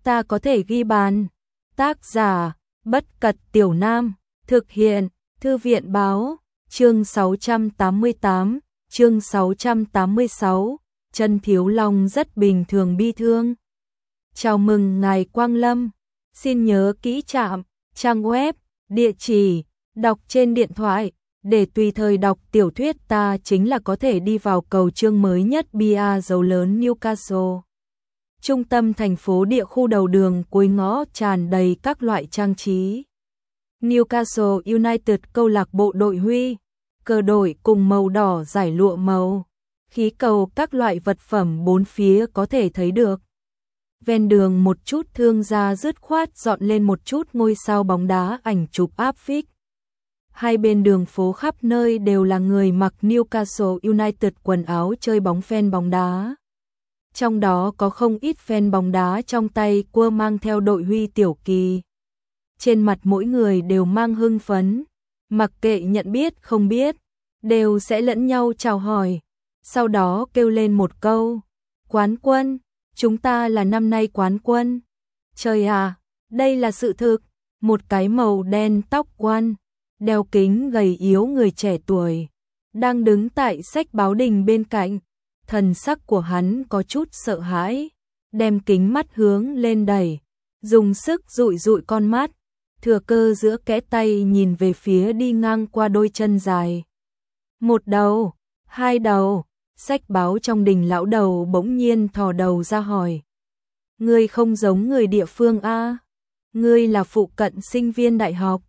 ta có thể ghi bàn. Tác giả, Bất Cật Tiểu Nam, thực hiện, Thư viện báo, chương 688, chương 686, Chân Thiếu Long rất bình thường bi thương. Chào mừng ngài Quang Lâm, xin nhớ kỹ trạm, trang web, địa chỉ, đọc trên điện thoại, để tùy thời đọc tiểu thuyết ta chính là có thể đi vào cầu chương mới nhất bia dấu lớn Newcastle. Trung tâm thành phố địa khu đầu đường cuối ngõ tràn đầy các loại trang trí. Newcastle United câu lạc bộ đội huy, cờ đội cùng màu đỏ giải lụa màu, khí cầu các loại vật phẩm bốn phía có thể thấy được. Ven đường một chút thương gia dứt khoát dọn lên một chút ngôi sao bóng đá ảnh chụp áp phích. Hai bên đường phố khắp nơi đều là người mặc Newcastle United quần áo chơi bóng fan bóng đá. Trong đó có không ít fan bóng đá trong tay cua mang theo đội huy tiểu kỳ. Trên mặt mỗi người đều mang hưng phấn, mặc kệ nhận biết không biết, đều sẽ lẫn nhau chào hỏi, sau đó kêu lên một câu, quán quân, chúng ta là năm nay quán quân. Trời à, đây là sự thực, một cái màu đen tóc quan, đeo kính gầy yếu người trẻ tuổi, đang đứng tại sách báo đình bên cạnh, thần sắc của hắn có chút sợ hãi, đem kính mắt hướng lên đẩy, dùng sức dụi dụi con mắt, thừa cơ giữa kẽ tay nhìn về phía đi ngang qua đôi chân dài. Một đầu, hai đầu, sách báo trong đình lão đầu bỗng nhiên thò đầu ra hỏi. Ngươi không giống người địa phương a? Ngươi là phụ cận sinh viên đại học?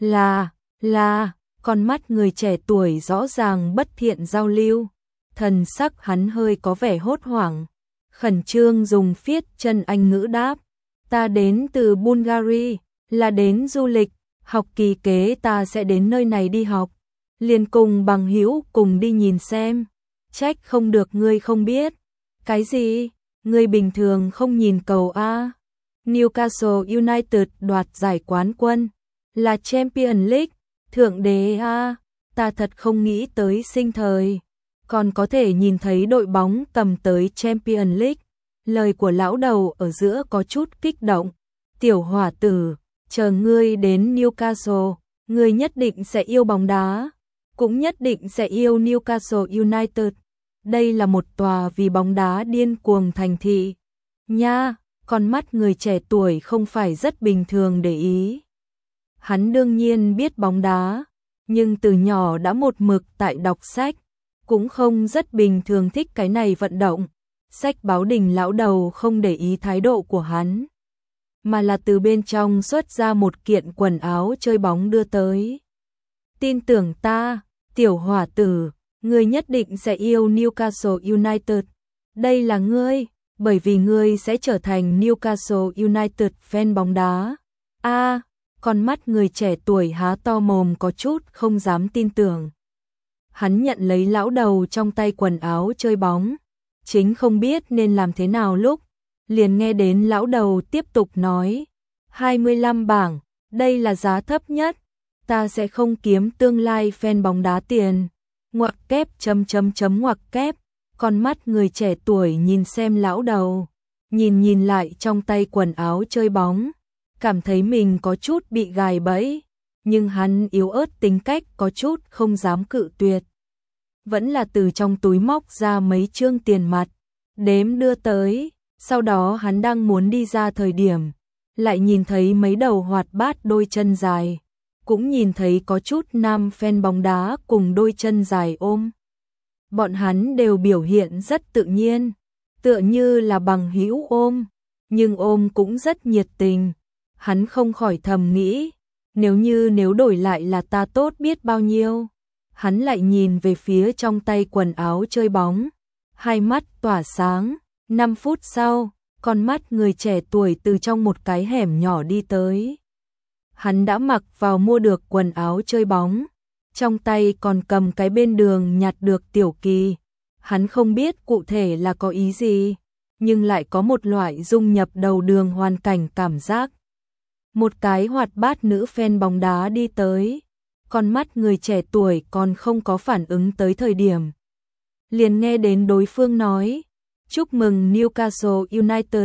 Là, con mắt người trẻ tuổi rõ ràng bất thiện giao lưu, thần sắc hắn hơi có vẻ hốt hoảng, khẩn trương dùng phiết chân Anh ngữ đáp, ta đến từ Bulgaria, là đến du lịch, học kỳ kế ta sẽ đến nơi này đi học, liền cùng bằng hữu cùng đi nhìn xem, trách không được ngươi không biết. Cái gì? Ngươi bình thường không nhìn cầu a? Newcastle United đoạt giải quán quân, là Champions League, thượng đế a, ta thật không nghĩ tới sinh thời còn có thể nhìn thấy đội bóng cầm tới Champions League. Lời của lão đầu ở giữa có chút kích động. Tiểu hỏa tử, chờ ngươi đến Newcastle, ngươi nhất định sẽ yêu bóng đá, cũng nhất định sẽ yêu Newcastle United. Đây là một tòa vì bóng đá điên cuồng thành thị. Nha, con mắt người trẻ tuổi không phải rất bình thường để ý. Hắn đương nhiên biết bóng đá, nhưng từ nhỏ đã một mực tại đọc sách, cũng không rất bình thường thích cái này vận động. Sách báo đình lão đầu không để ý thái độ của hắn, mà là từ bên trong xuất ra một kiện quần áo chơi bóng đưa tới. Tin tưởng ta, tiểu hỏa tử, ngươi nhất định sẽ yêu Newcastle United. Đây là ngươi, bởi vì ngươi sẽ trở thành Newcastle United fan bóng đá. A, con mắt người trẻ tuổi há to mồm có chút không dám tin tưởng. Hắn nhận lấy lão đầu trong tay quần áo chơi bóng, chính không biết nên làm thế nào lúc, liền nghe đến lão đầu tiếp tục nói, 25 bảng, đây là giá thấp nhất, ta sẽ không kiếm tương lai fan bóng đá tiền. Ngoặc kép ngoặc kép, con mắt người trẻ tuổi nhìn xem lão đầu, nhìn lại trong tay quần áo chơi bóng, cảm thấy mình có chút bị gài bẫy, nhưng hắn yếu ớt tính cách có chút không dám cự tuyệt. Vẫn là từ trong túi móc ra mấy trương tiền mặt, đếm đưa tới, sau đó hắn đang muốn đi ra thời điểm, lại nhìn thấy mấy đầu hoạt bát đôi chân dài, cũng nhìn thấy có chút nam fan bóng đá cùng đôi chân dài ôm. Bọn hắn đều biểu hiện rất tự nhiên, tựa như là bằng hữu ôm, nhưng ôm cũng rất nhiệt tình. Hắn không khỏi thầm nghĩ, nếu đổi lại là ta tốt biết bao nhiêu. Hắn lại nhìn về phía trong tay quần áo chơi bóng, hai mắt tỏa sáng. 5 phút sau, con mắt người trẻ tuổi từ trong một cái hẻm nhỏ đi tới. Hắn đã mặc vào mua được quần áo chơi bóng, trong tay còn cầm cái bên đường nhặt được tiểu kỳ. Hắn không biết cụ thể là có ý gì, nhưng lại có một loại dung nhập đầu đường hoàn cảnh cảm giác. Một cái hoạt bát nữ fan bóng đá đi tới, con mắt người trẻ tuổi còn không có phản ứng tới thời điểm. Liền nghe đến đối phương nói, chúc mừng Newcastle United,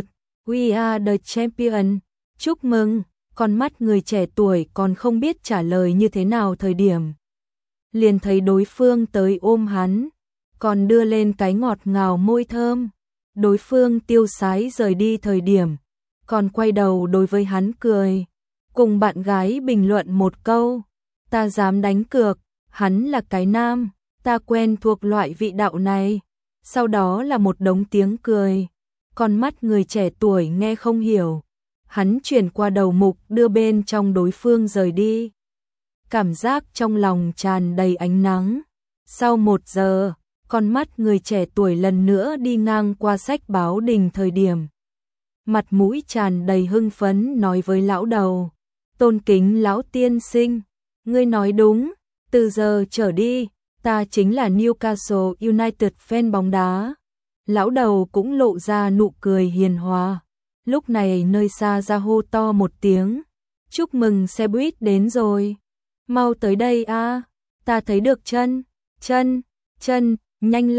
We are the champion. Chúc mừng. Con mắt người trẻ tuổi còn không biết trả lời như thế nào thời điểm. Liền thấy đối phương tới ôm hắn, còn đưa lên cái ngọt ngào môi thơm. Đối phương tiêu sái rời đi thời điểm, còn quay đầu đối với hắn cười. Cùng bạn gái bình luận một câu, ta dám đánh cược, hắn là cái nam, ta quen thuộc loại vị đạo này. Sau đó là một đống tiếng cười. Con mắt người trẻ tuổi nghe không hiểu. Hắn chuyển qua đầu mục đưa bên trong đối phương rời đi. Cảm giác trong lòng tràn đầy ánh nắng. Sau 1 giờ, con mắt người trẻ tuổi lần nữa đi ngang qua sách báo đình thời điểm. Mặt mũi tràn đầy hưng phấn nói với lão đầu. Tôn kính lão tiên sinh, ngươi nói đúng, từ giờ trở đi, ta chính là Newcastle United fan bóng đá. Lão đầu cũng lộ ra nụ cười hiền hòa. Lúc này nơi xa ra hô to một tiếng. Chúc mừng xe buýt đến rồi. Mau tới đây a, ta thấy được chân, nhanh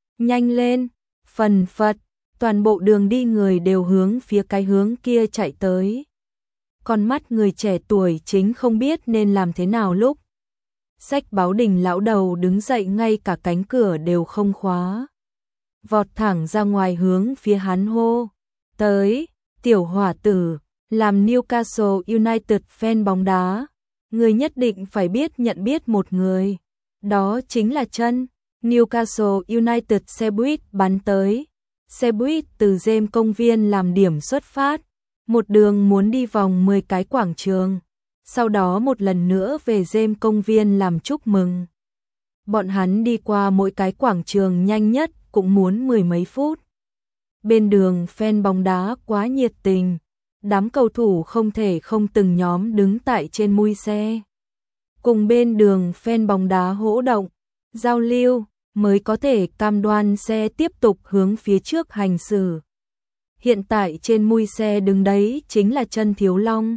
lên, phần phật. Toàn bộ đường đi người đều hướng phía cái hướng kia chạy tới. Con mắt người trẻ tuổi chính không biết nên làm thế nào lúc. Sách báo đình lão đầu đứng dậy ngay cả cánh cửa đều không khóa. Vọt thẳng ra ngoài hướng phía hắn hô. Tới, tiểu hỏa tử, làm Newcastle United fan bóng đá. Người nhất định phải nhận biết một người. Đó chính là chân. Newcastle United xe buýt bắn tới. Xe buýt từ James công viên làm điểm xuất phát. Một đường muốn đi vòng 10 cái quảng trường. Sau đó một lần nữa về James công viên làm chúc mừng. Bọn hắn đi qua mỗi cái quảng trường nhanh nhất cũng muốn 10 mấy phút. Bên đường fan bóng đá quá nhiệt tình. Đám cầu thủ không thể không từng nhóm đứng tại trên mui xe. Cùng bên đường fan bóng đá hỗ động, giao lưu, mới có thể cam đoan xe tiếp tục hướng phía trước hành xử. Hiện tại trên mui xe đứng đấy chính là Chân Thiếu Long.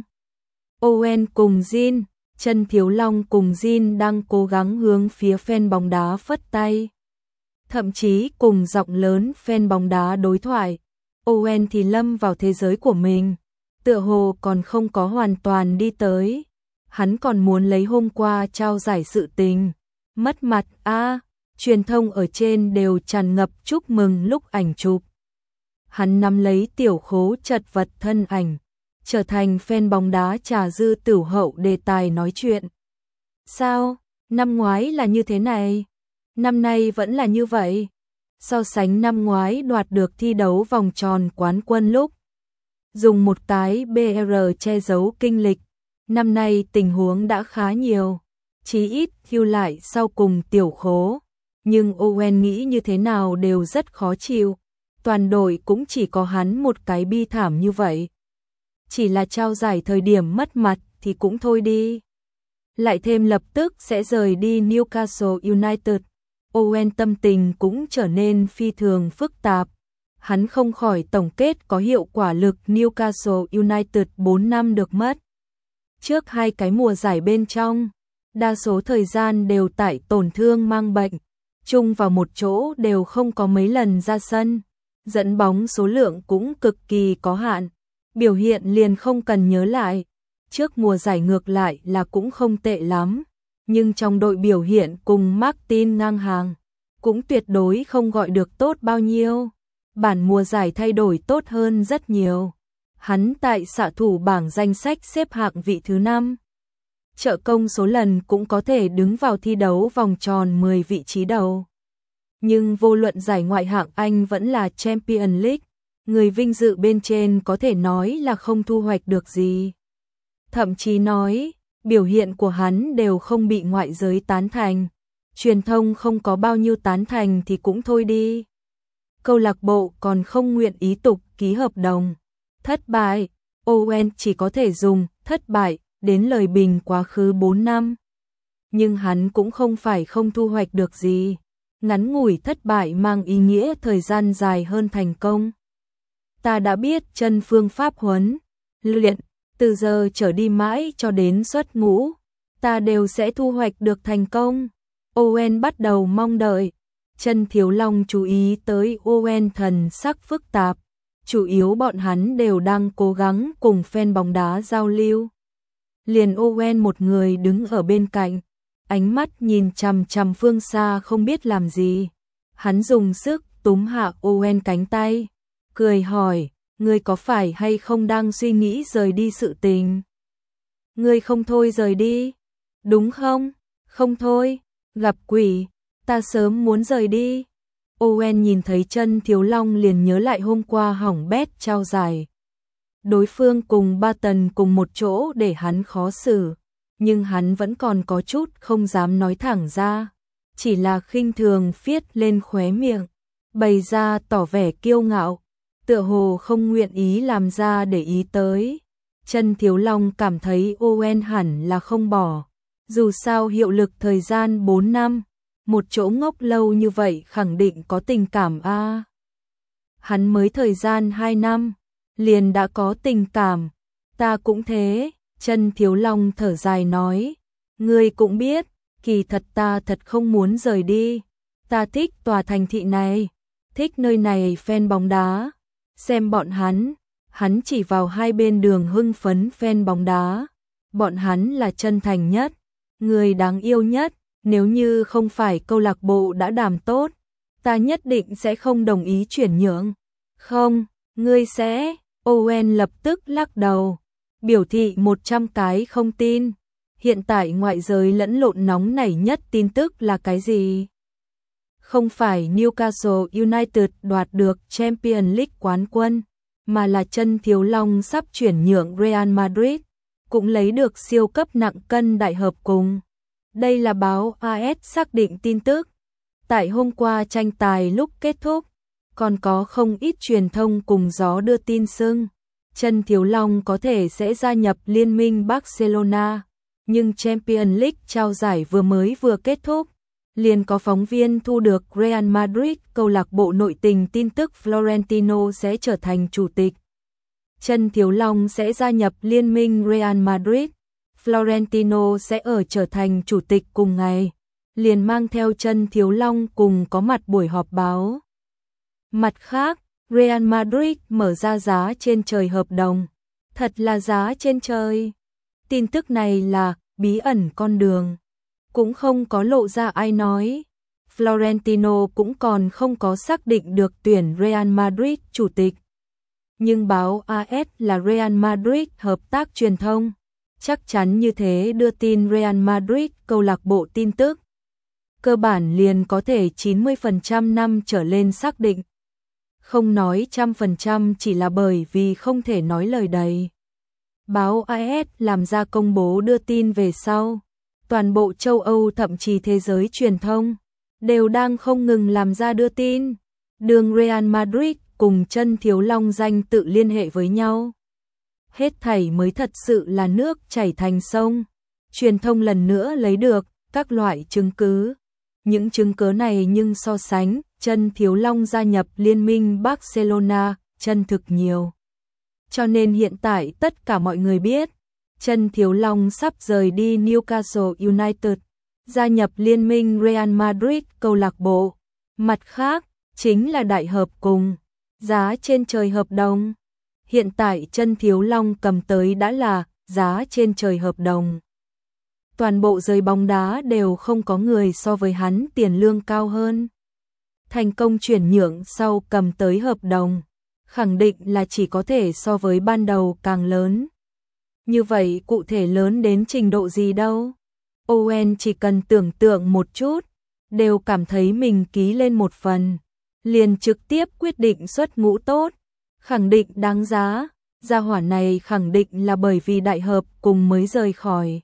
Owen cùng Jin, Chân Thiếu Long cùng Jin đang cố gắng hướng phía fan bóng đá phất tay. Thậm chí cùng giọng lớn fan bóng đá đối thoại. Owen thì lâm vào thế giới của mình, tựa hồ còn không có hoàn toàn đi tới. Hắn còn muốn lấy hôm qua trao giải sự tình. Mất mặt truyền thông ở trên đều tràn ngập chúc mừng lúc ảnh chụp. Hắn nắm lấy tiểu khố chật vật thân ảnh, trở thành fan bóng đá trà dư tửu hậu đề tài nói chuyện. Sao, năm ngoái là như thế này, năm nay vẫn là như vậy. So sánh năm ngoái đoạt được thi đấu vòng tròn quán quân lúc dùng một cái BR che giấu kinh lịch, năm nay tình huống đã khá nhiều, chí ít hưu lại sau cùng tiểu khố. Nhưng Owen nghĩ như thế nào đều rất khó chịu, toàn đội cũng chỉ có hắn một cái bi thảm như vậy. Chỉ là trao giải thời điểm mất mặt thì cũng thôi đi. Lại thêm lập tức sẽ rời đi Newcastle United. Owen tâm tình cũng trở nên phi thường phức tạp. Hắn không khỏi tổng kết có hiệu quả lực Newcastle United 4 năm được mất. Trước 2 cái mùa giải bên trong, đa số thời gian đều tại tổn thương mang bệnh, chung vào một chỗ đều không có mấy lần ra sân, dẫn bóng số lượng cũng cực kỳ có hạn, biểu hiện liền không cần nhớ lại. Trước mùa giải ngược lại là cũng không tệ lắm, nhưng trong đội biểu hiện cùng Martin ngang hàng, cũng tuyệt đối không gọi được tốt bao nhiêu. Bản mùa giải thay đổi tốt hơn rất nhiều. Hắn tại xạ thủ bảng danh sách xếp hạng vị thứ 5. Trợ công số lần cũng có thể đứng vào thi đấu vòng tròn 10 vị trí đầu. Nhưng vô luận giải ngoại hạng Anh vẫn là Champions League, người vinh dự bên trên có thể nói là không thu hoạch được gì. Thậm chí nói, biểu hiện của hắn đều không bị ngoại giới tán thành. Truyền thông không có bao nhiêu tán thành thì cũng thôi đi. Câu lạc bộ còn không nguyện ý tục ký hợp đồng. Thất bại, Owen chỉ có thể dùng thất bại đến lời bình quá khứ 4 năm. Nhưng hắn cũng không phải không thu hoạch được gì. Ngắn ngủi thất bại mang ý nghĩa thời gian dài hơn thành công. Ta đã biết chân phương pháp huấn, luyện, từ giờ trở đi mãi cho đến xuất ngũ, ta đều sẽ thu hoạch được thành công. Owen bắt đầu mong đợi. Chân Thiếu Long chú ý tới Owen thần sắc phức tạp. chủ yếu bọn hắn đều đang cố gắng cùng fan bóng đá giao lưu. Liền Owen một người đứng ở bên cạnh, ánh mắt nhìn chằm chằm phương xa không biết làm gì. Hắn dùng sức túm hạ Owen cánh tay, cười hỏi, ngươi có phải hay không đang suy nghĩ rời đi sự tình? Ngươi không thôi rời đi, đúng không? Không thôi, gặp quỷ, ta sớm muốn rời đi. Owen nhìn thấy Chân Thiếu Long liền nhớ lại hôm qua hỏng bét trao giải. Đối phương cùng Barton cùng một chỗ để hắn khó xử, nhưng hắn vẫn còn có chút không dám nói thẳng ra, chỉ là khinh thường phiết lên khóe miệng, bày ra tỏ vẻ kiêu ngạo, tựa hồ không nguyện ý làm ra để ý tới. Chân Thiếu Long cảm thấy Owen hẳn là không bỏ, dù sao hiệu lực thời gian 4 năm, một chỗ ngốc lâu như vậy khẳng định có tình cảm a. Hắn mới thời gian 2 năm, liền đã có tình cảm, ta cũng thế. Chân Thiếu Long thở dài nói, ngươi cũng biết, kỳ thật ta thật không muốn rời đi, ta thích tòa thành thị này, thích nơi này fan bóng đá, xem bọn hắn chỉ vào hai bên đường hưng phấn fan bóng đá, bọn hắn là chân thành nhất, người đáng yêu nhất, nếu như không phải câu lạc bộ đã đàm tốt, ta nhất định sẽ không đồng ý chuyển nhượng. Không, ngươi sẽ. Owen lập tức lắc đầu, biểu thị 100 cái không tin. Hiện tại ngoại giới lẫn lộn nóng nảy nhất tin tức là cái gì? Không phải Newcastle United đoạt được Champions League quán quân, mà là Chân Thiếu Long sắp chuyển nhượng Real Madrid, cũng lấy được siêu cấp nặng cân đại hợp cùng. Đây là báo AS xác định tin tức. Tại hôm qua tranh tài lúc kết thúc, còn có không ít truyền thông cùng gió đưa tin xưng Chân Thiếu Long có thể sẽ gia nhập liên minh Barcelona, nhưng Champions League trao giải vừa kết thúc, liền có phóng viên thu được Real Madrid câu lạc bộ nội tình tin tức Florentino sẽ trở thành chủ tịch. Chân Thiếu Long sẽ gia nhập liên minh Real Madrid, Florentino sẽ ở trở thành chủ tịch cùng ngày, liền mang theo Chân Thiếu Long cùng có mặt buổi họp báo. Mặt khác, Real Madrid mở ra giá trên trời hợp đồng, thật là giá trên trời. Tin tức này là bí ẩn con đường, cũng không có lộ ra ai nói. Florentino cũng còn không có xác định được tuyển Real Madrid chủ tịch. Nhưng báo AS là Real Madrid hợp tác truyền thông, chắc chắn như thế đưa tin Real Madrid câu lạc bộ tin tức. Cơ bản liền có thể 90% năm trở lên xác định. Không nói 100% chỉ là bởi vì không thể nói lời đầy. Báo AS làm ra công bố đưa tin về sau. Toàn bộ châu Âu thậm chí thế giới truyền thông đều đang không ngừng làm ra đưa tin. Đường Real Madrid cùng Chân Thiếu Long danh tự liên hệ với nhau. Hết thảy mới thật sự là nước chảy thành sông. Truyền thông lần nữa lấy được các loại chứng cứ. Những chứng cứ này nhưng so sánh Chân Thiếu Long gia nhập liên minh Barcelona chân thực nhiều. Cho nên hiện tại tất cả mọi người biết, Chân Thiếu Long sắp rời đi Newcastle United, gia nhập liên minh Real Madrid câu lạc bộ. Mặt khác, chính là đại hợp cùng, giá trên trời hợp đồng. Hiện tại Chân Thiếu Long cầm tới đã là giá trên trời hợp đồng. Toàn bộ giới bóng đá đều không có người so với hắn tiền lương cao hơn. Thành công chuyển nhượng sau cầm tới hợp đồng, khẳng định là chỉ có thể so với ban đầu càng lớn. Như vậy cụ thể lớn đến trình độ gì đâu? Owen chỉ cần tưởng tượng một chút, đều cảm thấy mình ký lên một phần, liền trực tiếp quyết định xuất ngũ tốt, khẳng định đáng giá. Gia hỏa này khẳng định là bởi vì đại hợp cùng mới rời khỏi.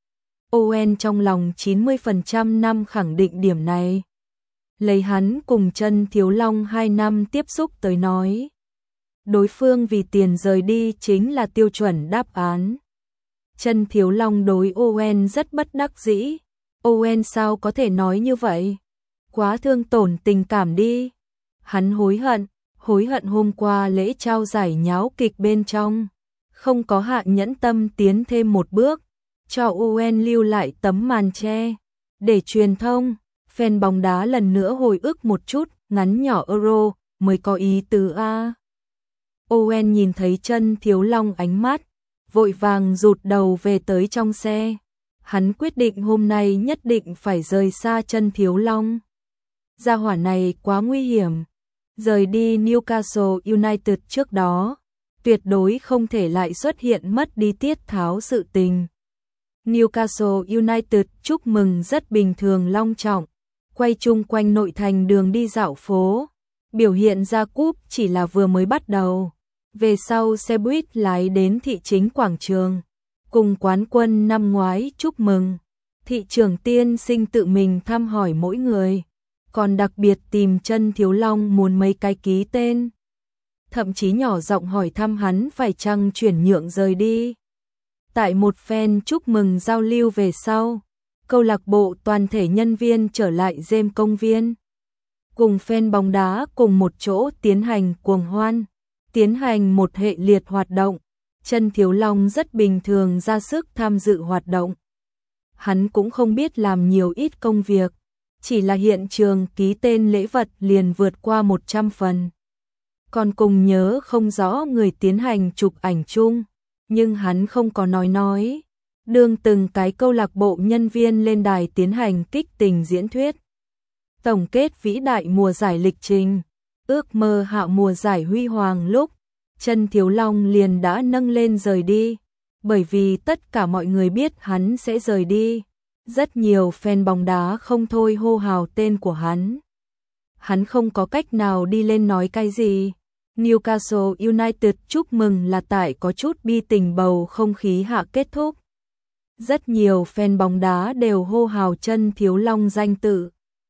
Owen trong lòng 90% năm khẳng định điểm này. Lấy hắn cùng Chân Thiếu Long 2 năm tiếp xúc tới nói, đối phương vì tiền rời đi chính là tiêu chuẩn đáp án. Chân Thiếu Long đối Owen rất bất đắc dĩ. Owen sao có thể nói như vậy? Quá thương tổn tình cảm đi. Hắn hối hận hôm qua lễ trao giải nháo kịch bên trong, không có hạ nhẫn tâm tiến thêm một bước, cho Owen lưu lại tấm màn che, để truyền thông, fan bóng đá lần nữa hồi ức một chút, ngắn nhỏ Euro mới có ý tứ a. Owen nhìn thấy Chân Thiếu Long ánh mắt, vội vàng rụt đầu về tới trong xe. Hắn quyết định hôm nay nhất định phải rời xa Chân Thiếu Long. Gia hỏa này quá nguy hiểm. Rời đi Newcastle United trước đó, tuyệt đối không thể lại xuất hiện mất đi tiết tháo sự tình. Newcastle United chúc mừng rất bình thường long trọng, quay chung quanh nội thành đường đi dạo phố. Biểu hiện ra cúp chỉ là vừa mới bắt đầu. Về sau xe buýt lái đến thị chính quảng trường, cùng quán quân năm ngoái chúc mừng. Thị trưởng tiên sinh tự mình thăm hỏi mỗi người, còn đặc biệt tìm Chân Thiếu Long muốn mấy cái ký tên. Thậm chí nhỏ giọng hỏi thăm hắn phải chăng chuyển nhượng rời đi. Tại một phen chúc mừng giao lưu về sau, câu lạc bộ toàn thể nhân viên trở lại James công viên. Cùng fan bóng đá cùng một chỗ tiến hành cuồng hoan, tiến hành một hệ liệt hoạt động. Chân Thiếu Long rất bình thường ra sức tham dự hoạt động. Hắn cũng không biết làm nhiều ít công việc, chỉ là hiện trường ký tên lễ vật liền vượt qua 100 phần. Còn cùng nhớ không rõ người tiến hành chụp ảnh chung, nhưng hắn không có nói. Đương từng cái câu lạc bộ nhân viên lên đài tiến hành kích tình diễn thuyết. Tổng kết vĩ đại mùa giải lịch trình, ước mơ hạ mùa giải huy hoàng lúc, Chân Thiếu Long liền đã nâng lên rời đi, bởi vì tất cả mọi người biết hắn sẽ rời đi. Rất nhiều fan bóng đá không thôi hô hào tên của hắn. Hắn không có cách nào đi lên nói cái gì. Newcastle United chúc mừng là tại có chút bi tình bầu không khí hạ kết thúc. Rất nhiều fan bóng đá đều hô hào Chân Thiếu Long danh tự.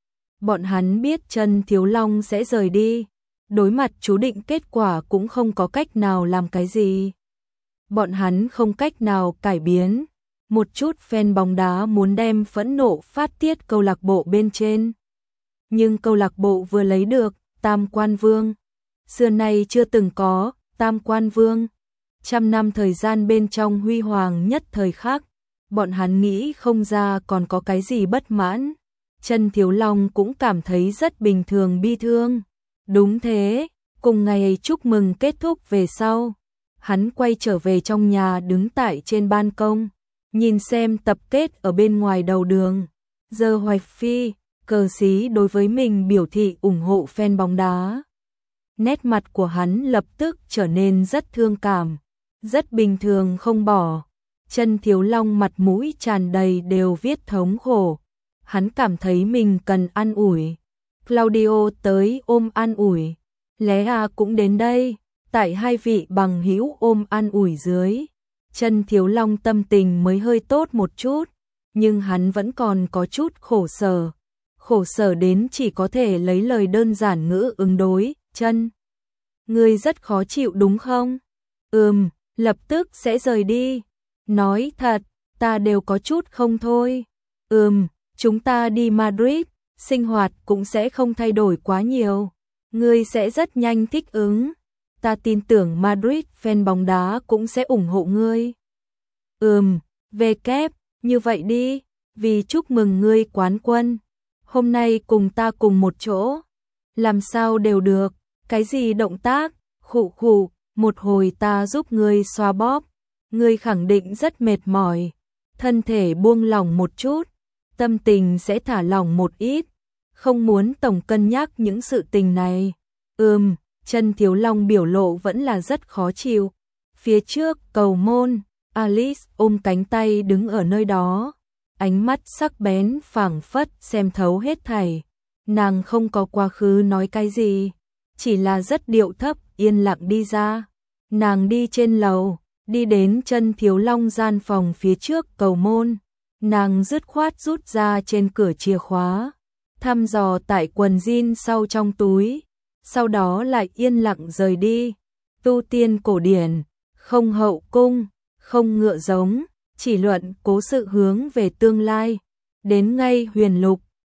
Bọn hắn biết Chân Thiếu Long sẽ rời đi, đối mặt chú định kết quả cũng không có cách nào làm cái gì. Bọn hắn không cách nào cải biến. Một chút fan bóng đá muốn đem phẫn nộ phát tiết câu lạc bộ bên trên. Nhưng câu lạc bộ vừa lấy được Tam Quan Vương. Xưa nay chưa từng có Tam Quan Vương. 100 năm thời gian bên trong huy hoàng nhất thời khắc, bọn hắn nghĩ không ra còn có cái gì bất mãn. Chân Thiếu Long cũng cảm thấy rất bình thường bi thương. Đúng thế, cùng ngày chúc mừng kết thúc về sau, hắn quay trở về trong nhà đứng tại trên ban công, nhìn xem tập kết ở bên ngoài đầu đường. Giờ Hoạch Phi, cờ xí đối với mình biểu thị ủng hộ fan bóng đá. Nét mặt của hắn lập tức trở nên rất thương cảm, rất bình thường không bỏ. Chân Thiếu Long mặt mũi tràn đầy đều viết thống khổ. Hắn cảm thấy mình cần an ủi. Claudio tới ôm an ủi. Lea cũng đến đây. Tại hai vị bằng hữu ôm an ủi dưới, Chân Thiếu Long tâm tình mới hơi tốt một chút. Nhưng hắn vẫn còn có chút khổ sở. Khổ sở đến chỉ có thể lấy lời đơn giản ngữ ứng đối. Chân, ngươi rất khó chịu đúng không? Lập tức sẽ rời đi. Nói thật, ta đều có chút không thôi. Chúng ta đi Madrid, sinh hoạt cũng sẽ không thay đổi quá nhiều. Ngươi sẽ rất nhanh thích ứng. Ta tin tưởng Madrid fan bóng đá cũng sẽ ủng hộ ngươi. Về kép, như vậy đi, vì chúc mừng ngươi quán quân. Hôm nay cùng ta cùng một chỗ. Làm sao đều được, cái gì động tác, khụ, một hồi ta giúp ngươi xoa bóp. Ngươi khẳng định rất mệt mỏi, thân thể buông lỏng một chút, tâm tình sẽ thả lỏng một ít, không muốn tổng cân nhắc những sự tình này. Chân Thiếu Long biểu lộ vẫn là rất khó chịu. Phía trước cầu môn, Alice ôm cánh tay đứng ở nơi đó, ánh mắt sắc bén phảng phất xem thấu hết thảy. Nàng không có quá khứ nói cái gì, chỉ là rất điệu thấp yên lặng đi ra. Nàng đi trên lầu, đi đến Chân Thiếu Long gian phòng phía trước cầu môn, nàng dứt khoát rút ra trên cửa chìa khóa, thăm dò tại quần jean sau trong túi, sau đó lại yên lặng rời đi. Tu tiên cổ điển, không hậu cung, không ngựa giống, chỉ luận cố sự hướng về tương lai. Đến ngay Huyền Lục,